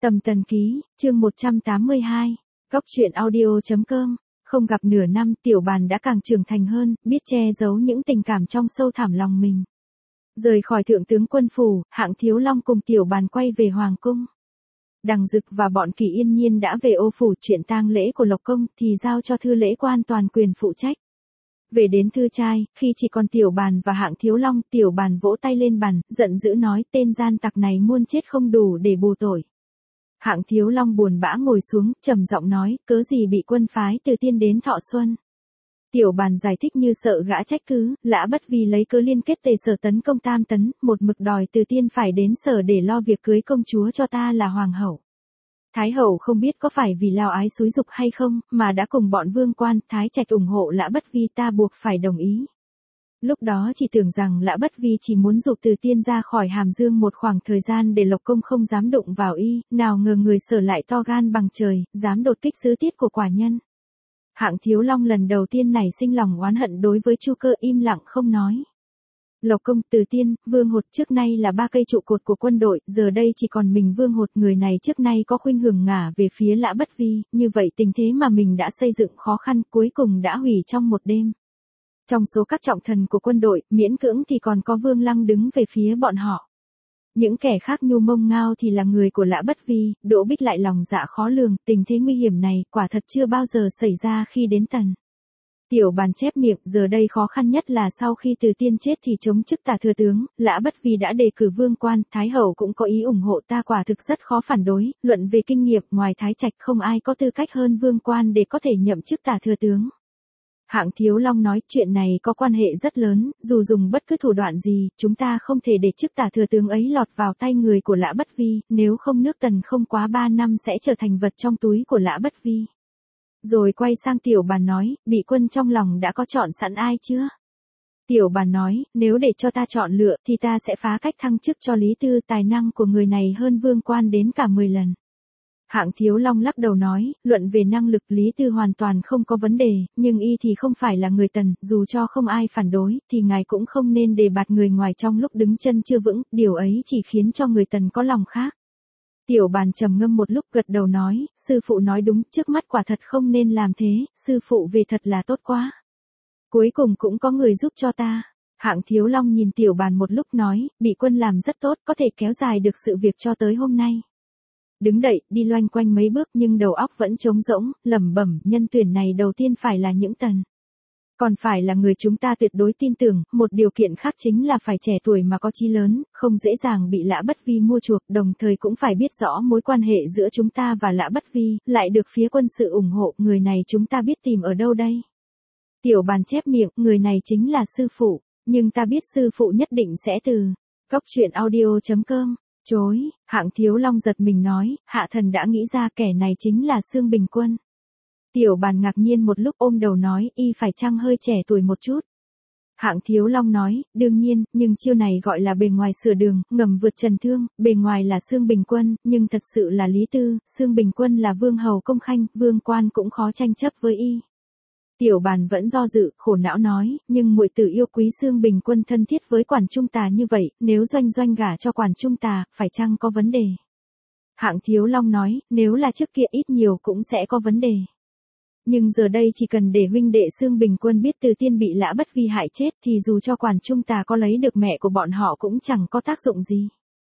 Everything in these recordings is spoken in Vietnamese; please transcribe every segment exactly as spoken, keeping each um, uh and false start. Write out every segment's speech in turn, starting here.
Tầm Tần Ký, chương một trăm tám mươi hai, Cóc truyện audio.com, không gặp nửa năm Tiểu Bàn đã càng trưởng thành hơn, biết che giấu những tình cảm trong sâu thẳm lòng mình. Rời khỏi thượng tướng quân phủ, Hạng Thiếu Long cùng Tiểu Bàn quay về Hoàng cung. Đằng Dực và bọn Kỳ Yên Nhiên đã về ô phủ, chuyện tang lễ của Lộc Công thì giao cho thư lễ quan toàn quyền phụ trách. Về đến thư trai, khi chỉ còn Tiểu Bàn và Hạng Thiếu Long, Tiểu Bàn vỗ tay lên bàn, giận dữ nói tên gian tặc này muôn chết không đủ để bù tội. Hạng Thiếu Long buồn bã ngồi xuống, trầm giọng nói, cớ gì bị quân phái từ Tiên đến Thọ Xuân. Tiểu Bàn giải thích như sợ gã trách cứ, Lã Bất Vi lấy cớ liên kết Tề Sở tấn công Tam Tấn, một mực đòi từ Tiên phải đến Sở để lo việc cưới công chúa cho ta là hoàng hậu. Thái hậu không biết có phải vì lao ái xúi dục hay không, mà đã cùng bọn vương quan, Thái Trạch ủng hộ Lã Bất Vi, ta buộc phải đồng ý. Lúc đó chỉ tưởng rằng Lã Bất Vi chỉ muốn giục Từ Tiên ra khỏi Hàm Dương một khoảng thời gian để Lộc Công không dám đụng vào y, nào ngờ người Sở lại to gan bằng trời, dám đột kích sứ tiết của quả nhân. Hạng Thiếu Long lần đầu tiên nảy sinh lòng oán hận đối với Chu Cơ, im lặng không nói. Lộc Công, Từ Tiên, Vương Hột trước nay là ba cây trụ cột của quân đội, giờ đây chỉ còn mình Vương Hột, người này trước nay có khuynh hướng ngả về phía Lã Bất Vi, như vậy tình thế mà mình đã xây dựng khó khăn cuối cùng đã hủy trong một đêm. Trong số các trọng thần của quân đội, miễn cưỡng thì còn có Vương Lăng đứng về phía bọn họ. Những kẻ khác nhu mông ngao thì là người của Lã Bất Vi, Đỗ Bích lại lòng dạ khó lường, tình thế nguy hiểm này quả thật chưa bao giờ xảy ra khi đến Tần. Tiểu Bàn chép miệng, giờ đây khó khăn nhất là sau khi Từ Tiên chết thì chống chức tả thừa tướng, Lã Bất Vi đã đề cử vương quan, Thái hậu cũng có ý ủng hộ, ta quả thực rất khó phản đối, luận về kinh nghiệm ngoài Thái Trạch không ai có tư cách hơn vương quan để có thể nhậm chức tả thừa tướng. Hạng Thiếu Long nói, chuyện này có quan hệ rất lớn, dù dùng bất cứ thủ đoạn gì, chúng ta không thể để chức tả thừa tướng ấy lọt vào tay người của Lã Bất Vi, nếu không nước Tần không quá ba năm sẽ trở thành vật trong túi của Lã Bất Vi. Rồi quay sang Tiểu Bàn nói, bị quân trong lòng đã có chọn sẵn ai chưa? Tiểu Bàn nói, nếu để cho ta chọn lựa thì ta sẽ phá cách thăng chức cho Lý Tư, tài năng của người này hơn vương quan đến cả mười lần. Hạng Thiếu Long lắc đầu nói, luận về năng lực Lý Tư hoàn toàn không có vấn đề, nhưng y thì không phải là người Tần, dù cho không ai phản đối, thì ngài cũng không nên đề bạt người ngoài trong lúc đứng chân chưa vững, điều ấy chỉ khiến cho người Tần có lòng khác. Tiểu Bàn trầm ngâm một lúc gật đầu nói, sư phụ nói đúng, trước mắt quả thật không nên làm thế, sư phụ về thật là tốt quá. Cuối cùng cũng có người giúp cho ta. Hạng Thiếu Long nhìn Tiểu Bàn một lúc nói, bị quân làm rất tốt, có thể kéo dài được sự việc cho tới hôm nay. Đứng đậy, đi loanh quanh mấy bước nhưng đầu óc vẫn trống rỗng, lẩm bẩm, nhân tuyển này đầu tiên phải là những Tần. Còn phải là người chúng ta tuyệt đối tin tưởng, một điều kiện khác chính là phải trẻ tuổi mà có chí lớn, không dễ dàng bị Lã Bất Vi mua chuộc, đồng thời cũng phải biết rõ mối quan hệ giữa chúng ta và Lã Bất Vi, lại được phía quân sự ủng hộ, người này chúng ta biết tìm ở đâu đây? Tiểu Bàn chép miệng, người này chính là sư phụ, nhưng ta biết sư phụ nhất định sẽ từ Cóc truyện audio.com. Chối, Hạng Thiếu Long giật mình nói, hạ thần đã nghĩ ra kẻ này chính là Xương Bình Quân. Tiểu Bàn ngạc nhiên một lúc ôm đầu nói, y phải chăng hơi trẻ tuổi một chút. Hạng Thiếu Long nói, đương nhiên, nhưng chiêu này gọi là bề ngoài sửa đường, ngầm vượt trần thương, bề ngoài là Xương Bình Quân, nhưng thật sự là Lý Tư, Xương Bình Quân là vương hầu công khanh, vương quan cũng khó tranh chấp với y. Tiểu Bàn vẫn do dự, khổ não nói, nhưng muội tử yêu quý Xương Bình Quân thân thiết với quản trung tà như vậy, nếu doanh doanh gả cho quản trung tà, phải chăng có vấn đề? Hạng Thiếu Long nói, nếu là trước kia ít nhiều cũng sẽ có vấn đề. Nhưng giờ đây chỉ cần để huynh đệ Xương Bình Quân biết Từ Tiên bị Lã Bất Vi hại chết thì dù cho quản trung tà có lấy được mẹ của bọn họ cũng chẳng có tác dụng gì.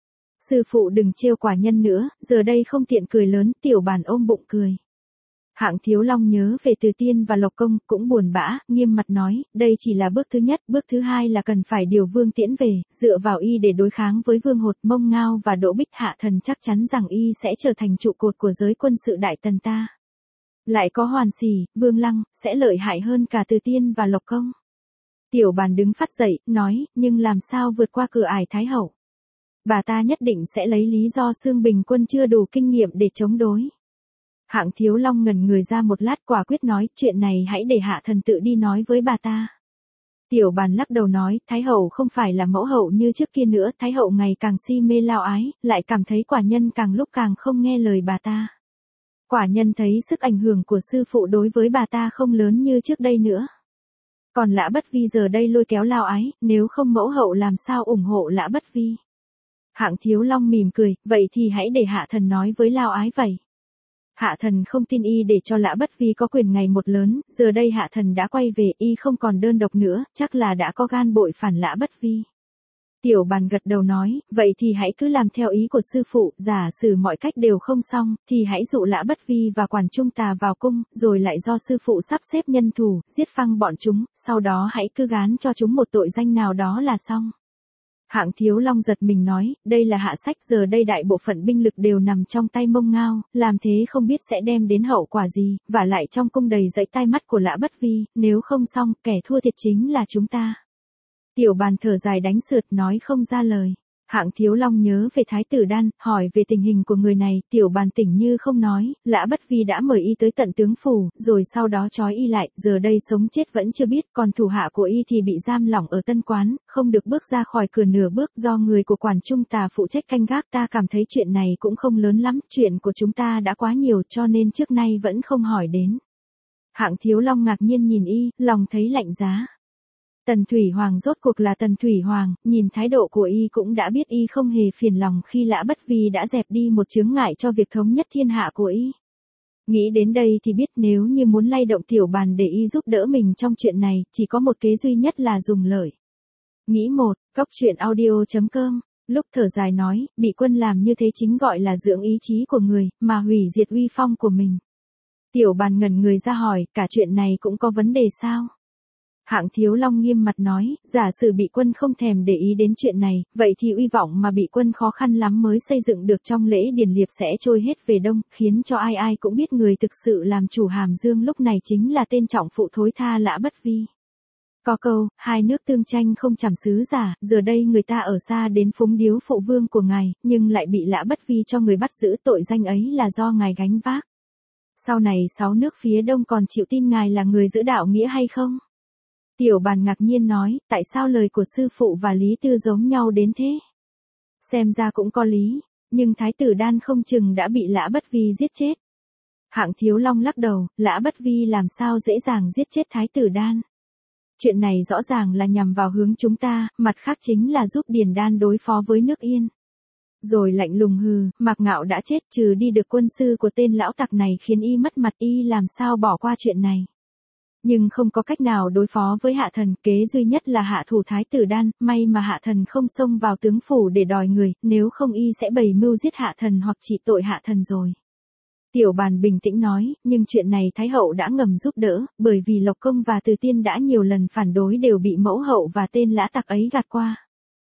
Sư phụ đừng trêu quả nhân nữa, giờ đây không tiện cười lớn, Tiểu Bàn ôm bụng cười. Hạng Thiếu Long nhớ về Từ Tiên và Lộc Công, cũng buồn bã, nghiêm mặt nói, đây chỉ là bước thứ nhất, bước thứ hai là cần phải điều Vương Tiễn về, dựa vào y để đối kháng với Vương Hột, Mông Ngao và Đỗ Bích, hạ thần chắc chắn rằng y sẽ trở thành trụ cột của giới quân sự Đại Tần ta. Lại có Hoàn Xỉ, Vương Lăng, sẽ lợi hại hơn cả Từ Tiên và Lộc Công. Tiểu Bàn đứng phát dậy, nói, nhưng làm sao vượt qua cửa ải Thái hậu? Bà ta nhất định sẽ lấy lý do Xương Bình Quân chưa đủ kinh nghiệm để chống đối. Hạng Thiếu Long ngẩn người ra một lát, quả quyết nói, chuyện này hãy để hạ thần tự đi nói với bà ta. Tiểu Bàn lắc đầu nói, Thái hậu không phải là mẫu hậu như trước kia nữa, Thái hậu ngày càng si mê lao ái, lại cảm thấy quả nhân càng lúc càng không nghe lời bà ta. Quả nhân thấy sức ảnh hưởng của sư phụ đối với bà ta không lớn như trước đây nữa. Còn Lã Bất Vi giờ đây lôi kéo lao ái, nếu không mẫu hậu làm sao ủng hộ Lã Bất Vi? Hạng Thiếu Long mỉm cười, vậy thì hãy để hạ thần nói với Lao Ái vậy. Hạ thần không tin y để cho Lã Bất Vi có quyền ngày một lớn, giờ đây hạ thần đã quay về, y không còn đơn độc nữa, chắc là đã có gan bội phản Lã Bất Vi. Tiểu Bàn gật đầu nói, vậy thì hãy cứ làm theo ý của sư phụ, giả sử mọi cách đều không xong, thì hãy dụ Lã Bất Vi và Quản Trung Tà vào cung, rồi lại do sư phụ sắp xếp nhân thủ, giết phăng bọn chúng, sau đó hãy cứ gán cho chúng một tội danh nào đó là xong. Hạng Thiếu Long giật mình nói, đây là hạ sách, giờ đây đại bộ phận binh lực đều nằm trong tay Mông Ngao, làm thế không biết sẽ đem đến hậu quả gì, và lại trong cung đầy dẫy tai mắt của Lã Bất Vi, nếu không xong, kẻ thua thiệt chính là chúng ta. Tiểu Bàn thở dài đánh sượt nói không ra lời. Hạng Thiếu Long nhớ về Thái tử Đan, hỏi về tình hình của người này, Tiểu Bàn tỉnh như không nói, Lã Bất Vi đã mời y tới tận tướng phủ, rồi sau đó trói y lại, giờ đây sống chết vẫn chưa biết, còn thủ hạ của y thì bị giam lỏng ở Tân Quán, không được bước ra khỏi cửa nửa bước, do người của Quản Trung Tà phụ trách canh gác. Ta cảm thấy chuyện này cũng không lớn lắm, chuyện của chúng ta đã quá nhiều cho nên trước nay vẫn không hỏi đến. Hạng Thiếu Long ngạc nhiên nhìn y, lòng thấy lạnh giá. Tần Thủy Hoàng rốt cuộc là Tần Thủy Hoàng, nhìn thái độ của y cũng đã biết y không hề phiền lòng khi Lã Bất Vi đã dẹp đi một chướng ngại cho việc thống nhất thiên hạ của y. Nghĩ đến đây thì biết nếu như muốn lay động Tiểu Bàn để y giúp đỡ mình trong chuyện này, chỉ có một kế duy nhất là dùng lợi. Nghĩ một, Cóc Truyện Audio chấm com, lúc thở dài nói, bị quân làm như thế chính gọi là dưỡng ý chí của người, mà hủy diệt uy phong của mình. Tiểu Bàn ngẩn người ra hỏi, cả chuyện này cũng có vấn đề sao? Hạng Thiếu Long nghiêm mặt nói, giả sử bị quân không thèm để ý đến chuyện này, vậy thì uy vọng mà bị quân khó khăn lắm mới xây dựng được trong lễ điền liệp sẽ trôi hết về đông, khiến cho ai ai cũng biết người thực sự làm chủ Hàm Dương lúc này chính là tên trọng phụ thối tha Lã Bất Vi. Có câu, hai nước tương tranh không chằm sứ giả, giờ đây người ta ở xa đến phúng điếu phụ vương của ngài, nhưng lại bị Lã Bất Vi cho người bắt giữ, tội danh ấy là do ngài gánh vác. Sau này sáu nước phía đông còn chịu tin ngài là người giữ đạo nghĩa hay không? Tiểu Bàn ngạc nhiên nói, tại sao lời của sư phụ và Lý Tư giống nhau đến thế? Xem ra cũng có lý, nhưng Thái tử Đan không chừng đã bị Lã Bất Vi giết chết. Hạng Thiếu Long lắc đầu, Lã Bất Vi làm sao dễ dàng giết chết Thái tử Đan? Chuyện này rõ ràng là nhằm vào hướng chúng ta, mặt khác chính là giúp Điền Đan đối phó với nước Yên. Rồi lạnh lùng hừ, Mạc Ngạo đã chết, trừ đi được quân sư của tên lão tặc này khiến y mất mặt, y làm sao bỏ qua chuyện này. Nhưng không có cách nào đối phó với hạ thần, kế duy nhất là hạ thủ Thái tử Đan, may mà hạ thần không xông vào tướng phủ để đòi người, nếu không y sẽ bày mưu giết hạ thần hoặc trị tội hạ thần rồi. Tiểu Bàn bình tĩnh nói, nhưng chuyện này Thái hậu đã ngầm giúp đỡ, bởi vì Lộc Công và Từ Tiên đã nhiều lần phản đối đều bị mẫu hậu và tên lã tặc ấy gạt qua.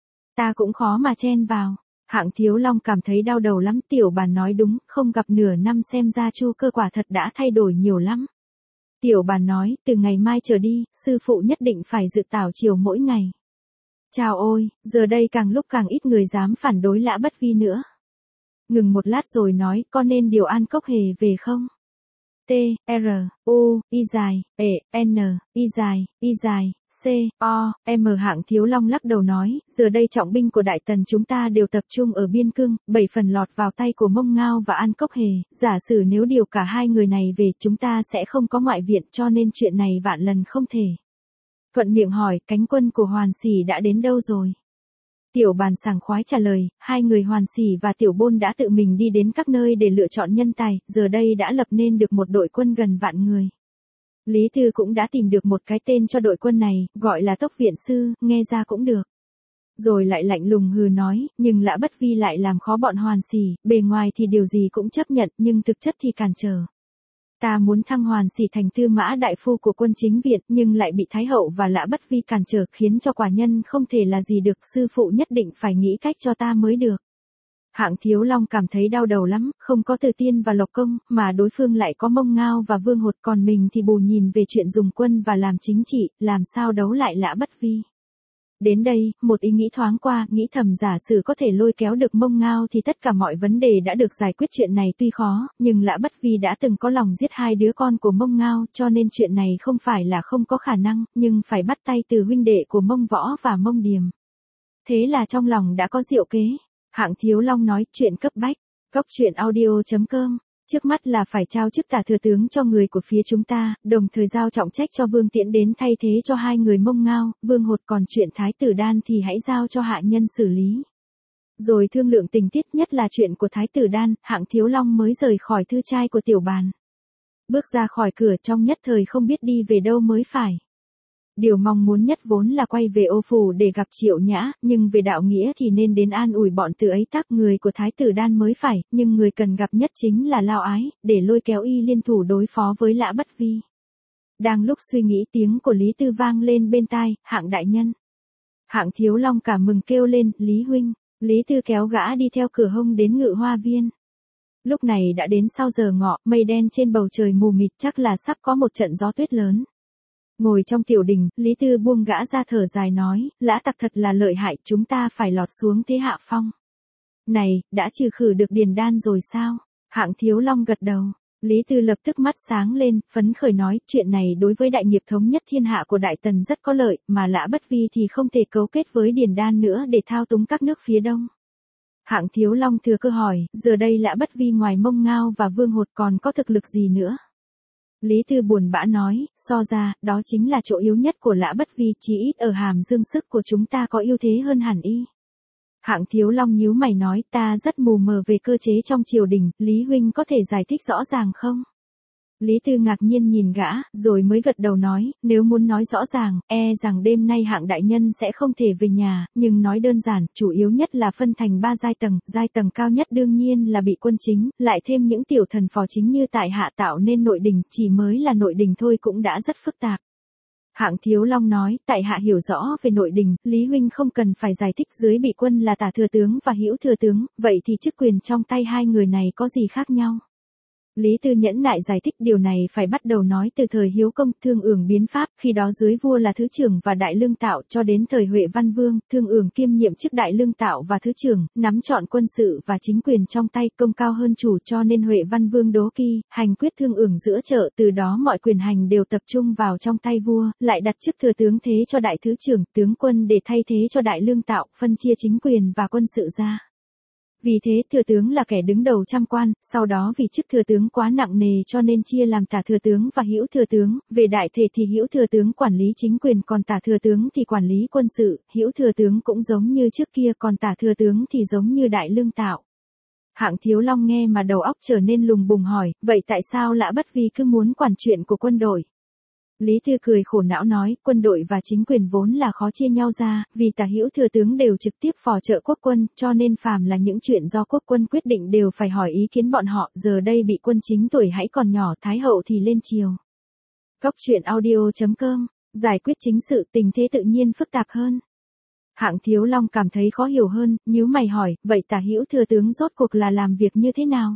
Ta cũng khó mà chen vào. Hạng Thiếu Long cảm thấy đau đầu lắm, Tiểu Bàn nói đúng, không gặp nửa năm xem ra Chu Cơ quả thật đã thay đổi nhiều lắm. Tiểu Bàn nói, từ ngày mai trở đi, sư phụ nhất định phải dự tảo chiều mỗi ngày. Chào ôi, giờ đây càng lúc càng ít người dám phản đối Lã Bất Vi nữa. Ngừng một lát rồi nói, có nên điều An Cốc Hề về không? T, R, U, Y dài, E, N, Y dài, Y dài, C, O, M. Hạng Thiếu Long lắc đầu nói, giờ đây trọng binh của Đại Tần chúng ta đều tập trung ở biên cương, bảy phần lọt vào tay của Mông Ngao và An Cốc Hề, giả sử nếu điều cả hai người này về chúng ta sẽ không có ngoại viện cho nên chuyện này vạn lần không thể. Thuận miệng hỏi, cánh quân của Hoàn Sỉ đã đến đâu rồi? Tiểu Bàn sảng khoái trả lời, hai người Hoàn Sỉ và Tiểu Bôn đã tự mình đi đến các nơi để lựa chọn nhân tài, giờ đây đã lập nên được một đội quân gần vạn người. Lý Tư cũng đã tìm được một cái tên cho đội quân này, gọi là Tốc Viện Sư, nghe ra cũng được. Rồi lại lạnh lùng hừ nói, nhưng Lã Bất Vi lại làm khó bọn Hoàn Sỉ, bề ngoài thì điều gì cũng chấp nhận, nhưng thực chất thì cản trở. Ta muốn thăng Hoàn Sỉ thành tư mã đại phu của quân chính viện, nhưng lại bị Thái hậu và Lã Bất Vi cản trở, khiến cho quả nhân không thể là gì được, sư phụ nhất định phải nghĩ cách cho ta mới được. Hạng Thiếu Long cảm thấy đau đầu lắm, không có Từ Tiên và Lộc Công, mà đối phương lại có Mông Ngao và Vương Hột, còn mình thì bù nhìn về chuyện dùng quân và làm chính trị, làm sao đấu lại Lã Bất Vi. Đến đây, một ý nghĩ thoáng qua, nghĩ thầm giả sử có thể lôi kéo được Mông Ngao thì tất cả mọi vấn đề đã được giải quyết. Chuyện này tuy khó, nhưng Lã Bất Vi đã từng có lòng giết hai đứa con của Mông Ngao, cho nên chuyện này không phải là không có khả năng, nhưng phải bắt tay từ huynh đệ của Mông Võ và Mông Điềm. Thế là trong lòng đã có diệu kế. Hạng Thiếu Long nói, chuyện cấp bách. Cóc Truyện Audio chấm com. Trước mắt là phải trao chức tả thừa tướng cho người của phía chúng ta, đồng thời giao trọng trách cho Vương Tiễn đến thay thế cho hai người Mông Ngao, Vương Hột, còn chuyện Thái tử Đan thì hãy giao cho hạ nhân xử lý. Rồi thương lượng tình tiết, nhất là chuyện của Thái tử Đan, Hạng Thiếu Long mới rời khỏi thư trai của tiểu bàn. Bước ra khỏi cửa trong nhất thời không biết đi về đâu mới phải. Điều mong muốn nhất vốn là quay về Ô Phủ để gặp Triệu Nhã, nhưng về đạo nghĩa thì nên đến an ủi bọn từ ấy tác người của Thái tử Đan mới phải, nhưng người cần gặp nhất chính là Lao Ái, để lôi kéo y liên thủ đối phó với Lã Bất Vi. Đang lúc suy nghĩ tiếng của Lý Tư vang lên bên tai, Hạng đại nhân. Hạng Thiếu Long cả mừng kêu lên, Lý huynh. Lý Tư kéo gã đi theo cửa hông đến Ngự Hoa Viên. Lúc này đã đến sau giờ ngọ, mây đen trên bầu trời mù mịt, chắc là sắp có một trận gió tuyết lớn. Ngồi trong tiểu đình, Lý Tư buông gã ra thở dài nói, Lã tặc thật là lợi hại, chúng ta phải lọt xuống thế hạ phong. Này, đã trừ khử được Điền Đan rồi sao? Hạng Thiếu Long gật đầu. Lý Tư lập tức mắt sáng lên, phấn khởi nói, chuyện này đối với đại nghiệp thống nhất thiên hạ của Đại Tần rất có lợi, mà Lã Bất Vi thì không thể cấu kết với Điền Đan nữa để thao túng các nước phía đông. Hạng Thiếu Long thừa cơ hỏi, giờ đây Lã Bất Vi ngoài Mông Ngao và Vương Hột còn có thực lực gì nữa? Lý Tư buồn bã nói, so ra, đó chính là chỗ yếu nhất của Lã Bất Vi, chí ít ở hàm dương sức của chúng ta có ưu thế hơn hẳn y. Hạng Thiếu Long nhíu mày nói, ta rất mù mờ về cơ chế trong triều đình, Lý huynh có thể giải thích rõ ràng không? Lý Tư ngạc nhiên nhìn gã, rồi mới gật đầu nói, nếu muốn nói rõ ràng, e rằng đêm nay Hạng đại nhân sẽ không thể về nhà, nhưng nói đơn giản, chủ yếu nhất là phân thành ba giai tầng, giai tầng cao nhất đương nhiên là bị quân chính, lại thêm những tiểu thần phò chính như tại hạ tạo nên nội đình, chỉ mới là nội đình thôi cũng đã rất phức tạp. Hạng Thiếu Long nói, tại hạ hiểu rõ về nội đình, Lý huynh không cần phải giải thích, dưới bị quân là Tả thừa tướng và Hữu thừa tướng, vậy thì chức quyền trong tay hai người này có gì khác nhau? Lý Tư nhẫn nại giải thích, điều này phải bắt đầu nói từ thời Hiếu Công, Thương Ưởng biến pháp, khi đó dưới vua là thứ trưởng và đại lương tạo, cho đến thời Huệ Văn Vương, Thương Ưởng kiêm nhiệm chức đại lương tạo và thứ trưởng, nắm trọn quân sự và chính quyền trong tay, công cao hơn chủ, cho nên Huệ Văn Vương đố kỵ, hành quyết Thương Ưởng giữa chợ, từ đó mọi quyền hành đều tập trung vào trong tay vua, lại đặt chức thừa tướng thế cho đại thứ trưởng, tướng quân để thay thế cho đại lương tạo, phân chia chính quyền và quân sự ra. Vì thế thừa tướng là kẻ đứng đầu trăm quan, sau đó vì chức thừa tướng quá nặng nề cho nên chia làm Tả thừa tướng và Hữu thừa tướng, về đại thể thì Hữu thừa tướng quản lý chính quyền, còn Tả thừa tướng thì quản lý quân sự, Hữu thừa tướng cũng giống như trước kia, còn Tả thừa tướng thì giống như đại lương tạo. Hạng Thiếu Long nghe mà đầu óc trở nên lùng bùng hỏi, vậy tại sao Lã Bất Vi cứ muốn quản chuyện của quân đội? Lý Tư cười khổ não nói, quân đội và chính quyền vốn là khó chia nhau ra, vì Tả Hữu thừa tướng đều trực tiếp phò trợ quốc quân, cho nên phàm là những chuyện do quốc quân quyết định đều phải hỏi ý kiến bọn họ, giờ đây bị quân chính tuổi hãy còn nhỏ, Thái hậu thì lên triều. Góc truyện audio chấm com, giải quyết chính sự, tình thế tự nhiên phức tạp hơn. Hạng Thiếu Long cảm thấy khó hiểu hơn, nhíu mày hỏi, vậy Tả Hữu thừa tướng rốt cuộc là làm việc như thế nào?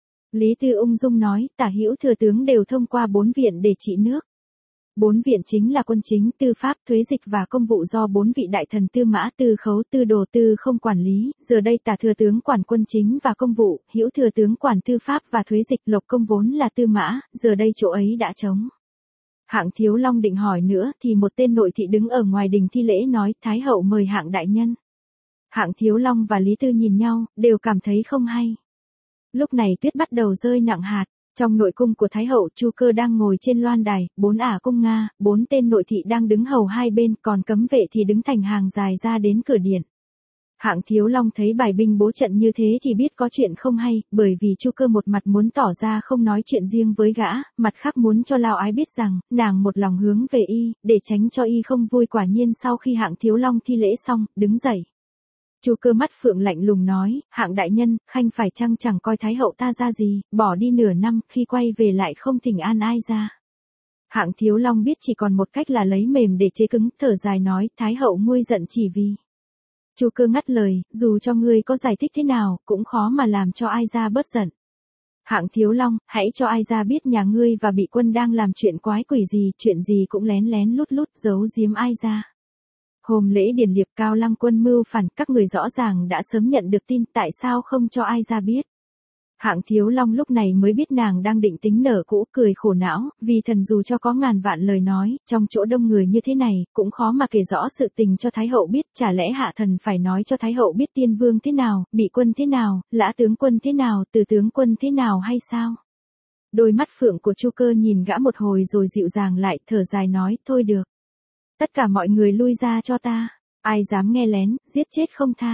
Lý Tư ung dung nói, Tả Hữu thừa tướng đều thông qua bốn viện để trị nước. Bốn viện chính là quân chính, tư pháp, thuế dịch và công vụ do bốn vị đại thần Tư Mã, Tư Khấu, Tư Đồ, Tư không quản lý, giờ đây Tả thừa tướng quản quân chính và công vụ, Hữu thừa tướng quản tư pháp và thuế dịch, Lộc Công vốn là Tư Mã, giờ đây chỗ ấy đã trống. Hạng Thiếu Long định hỏi nữa thì một tên nội thị đứng ở ngoài đình thi lễ nói, Thái hậu mời Hạng đại nhân. Hạng Thiếu Long và Lý Tư nhìn nhau, đều cảm thấy không hay. Lúc này tuyết bắt đầu rơi nặng hạt. Trong nội cung của Thái hậu, Chu Cơ đang ngồi trên loan đài, bốn ả cung Nga, bốn tên nội thị đang đứng hầu hai bên, còn cấm vệ thì đứng thành hàng dài ra đến cửa điện. Hạng Thiếu Long thấy bài binh bố trận như thế thì biết có chuyện không hay, bởi vì Chu Cơ một mặt muốn tỏ ra không nói chuyện riêng với gã, mặt khác muốn cho Lao Ái biết rằng, nàng một lòng hướng về y, để tránh cho y không vui. Quả nhiên sau khi Hạng Thiếu Long thi lễ xong, đứng dậy. Chu Cơ mắt phượng lạnh lùng nói, Hạng đại nhân, khanh phải chăng chẳng coi Thái hậu ta ra gì, bỏ đi nửa năm, khi quay về lại không thỉnh an ai ra. Hạng Thiếu Long biết chỉ còn một cách là lấy mềm để chế cứng, thở dài nói, Thái hậu nguôi giận chỉ vì. Chu Cơ ngắt lời, dù cho ngươi có giải thích thế nào, cũng khó mà làm cho ai ra bớt giận. Hạng Thiếu Long, hãy cho ai ra biết nhà ngươi và bị quân đang làm chuyện quái quỷ gì, chuyện gì cũng lén lén lút lút giấu giếm ai ra. Hôm lễ điền liệp Cao Lăng quân mưu phản, các người rõ ràng đã sớm nhận được tin, tại sao không cho ai ra biết. Hạng Thiếu Long lúc này mới biết nàng đang định tính nở cũ, cười khổ não, vì thần dù cho có ngàn vạn lời nói, trong chỗ đông người như thế này, cũng khó mà kể rõ sự tình cho Thái hậu biết, chả lẽ hạ thần phải nói cho Thái hậu biết Tiên Vương thế nào, bị quân thế nào, Lã tướng quân thế nào, Từ tướng quân thế nào hay sao? Đôi mắt phượng của Chu Cơ nhìn gã một hồi rồi dịu dàng lại, thở dài nói, thôi được. Tất cả mọi người lui ra cho ta, ai dám nghe lén, giết chết không tha.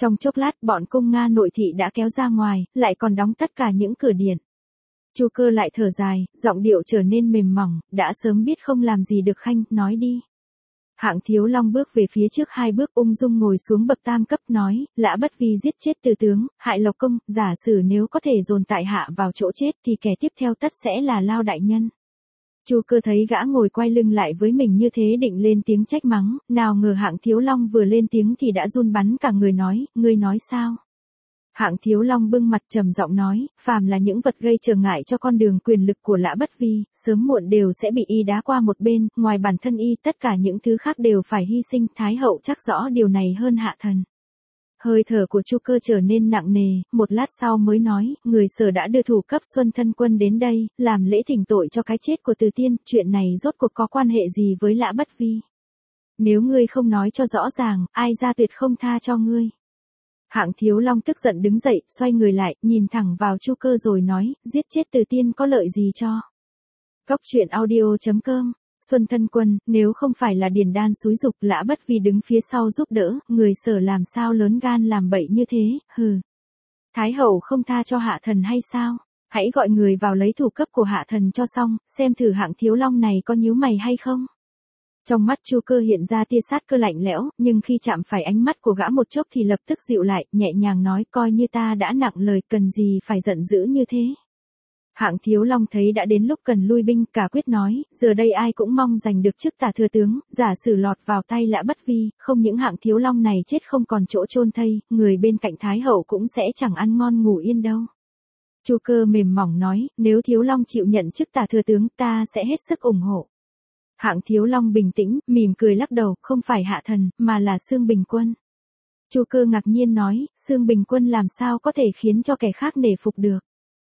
Trong chốc lát bọn cung Nga nội thị đã kéo ra ngoài, lại còn đóng tất cả những cửa điện. Chu Cơ lại thở dài, giọng điệu trở nên mềm mỏng, đã sớm biết không làm gì được Khanh, nói đi. Hạng Thiếu Long bước về phía trước hai bước ung dung ngồi xuống bậc tam cấp nói, Lã Bất Vi giết chết Từ tướng, hại Lộc công, giả sử nếu có thể dồn tại hạ vào chỗ chết thì kẻ tiếp theo tất sẽ là Lao đại nhân. Chu Cơ thấy gã ngồi quay lưng lại với mình như thế định lên tiếng trách mắng, nào ngờ Hạng Thiếu Long vừa lên tiếng thì đã run bắn cả người nói, ngươi nói sao? Hạng Thiếu Long bưng mặt trầm giọng nói, phàm là những vật gây trở ngại cho con đường quyền lực của Lã Bất Vi, sớm muộn đều sẽ bị y đá qua một bên, ngoài bản thân y tất cả những thứ khác đều phải hy sinh, Thái hậu chắc rõ điều này hơn hạ thần. Hơi thở của Chu Cơ trở nên nặng nề, một lát sau mới nói, người Sở đã đưa thủ cấp Xuân Thân Quân đến đây, làm lễ thỉnh tội cho cái chết của Từ Tiên, chuyện này rốt cuộc có quan hệ gì với Lã Bất Vi? Nếu ngươi không nói cho rõ ràng, ai ra tuyệt không tha cho ngươi. Hạng Thiếu Long tức giận đứng dậy, xoay người lại, nhìn thẳng vào Chu Cơ rồi nói, giết chết Từ Tiên có lợi gì cho? Góc truyện audio chấm com. Xuân Thân Quân, nếu không phải là Điền Đan xúi giục, Lã Bất Vi đứng phía sau giúp đỡ, người Sở làm sao lớn gan làm bậy như thế, hừ. Thái hậu không tha cho hạ thần hay sao? Hãy gọi người vào lấy thủ cấp của hạ thần cho xong, xem thử Hạng Thiếu Long này có nhíu mày hay không. Trong mắt Chu Cơ hiện ra tia sát cơ lạnh lẽo, nhưng khi chạm phải ánh mắt của gã một chốc thì lập tức dịu lại, nhẹ nhàng nói, coi như ta đã nặng lời, cần gì phải giận dữ như thế. Hạng Thiếu Long thấy đã đến lúc cần lui binh, cả quyết nói, giờ đây ai cũng mong giành được chức tả thừa tướng, giả sử lọt vào tay Lã Bất Vi, không những Hạng Thiếu Long này chết không còn chỗ chôn thây, người bên cạnh Thái hậu cũng sẽ chẳng ăn ngon ngủ yên đâu. Chu Cơ mềm mỏng nói, nếu Thiếu Long chịu nhận chức tả thừa tướng, ta sẽ hết sức ủng hộ. Hạng Thiếu Long bình tĩnh, mỉm cười lắc đầu, không phải hạ thần, mà là Xương Bình Quân. Chu Cơ ngạc nhiên nói, Xương Bình Quân làm sao có thể khiến cho kẻ khác nể phục được?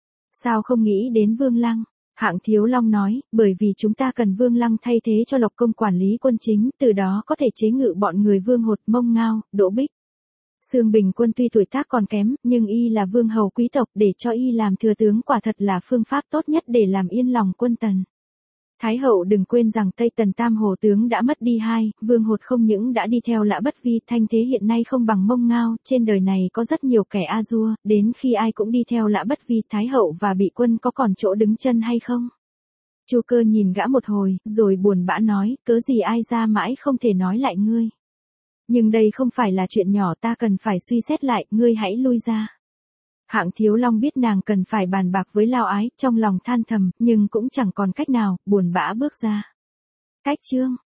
Sao không nghĩ đến Vương Lăng? Hạng Thiếu Long nói, bởi vì chúng ta cần Vương Lăng thay thế cho Lộc công quản lý quân chính, từ đó có thể chế ngự bọn người Vương Hột, Mông Ngao, Đỗ Bích. Xương Bình Quân tuy tuổi tác còn kém, nhưng y là vương hầu quý tộc, để cho y làm thừa tướng quả thật là phương pháp tốt nhất để làm yên lòng quân Tần. Thái hậu đừng quên rằng Tây Tần Tam Hồ tướng đã mất đi hai, Vương Hột không những đã đi theo Lã Bất Vi, thanh thế hiện nay không bằng Mông Ngao, trên đời này có rất nhiều kẻ a dua, đến khi ai cũng đi theo Lã Bất Vi, Thái hậu và bị quân có còn chỗ đứng chân hay không? Chu Cơ nhìn gã một hồi, rồi buồn bã nói, cớ gì ai ra mãi không thể nói lại ngươi. Nhưng đây không phải là chuyện nhỏ, ta cần phải suy xét lại, ngươi hãy lui ra. Hạng Thiếu Long biết nàng cần phải bàn bạc với Lao Ái, trong lòng than thầm, nhưng cũng chẳng còn cách nào, buồn bã bước ra. Cách chương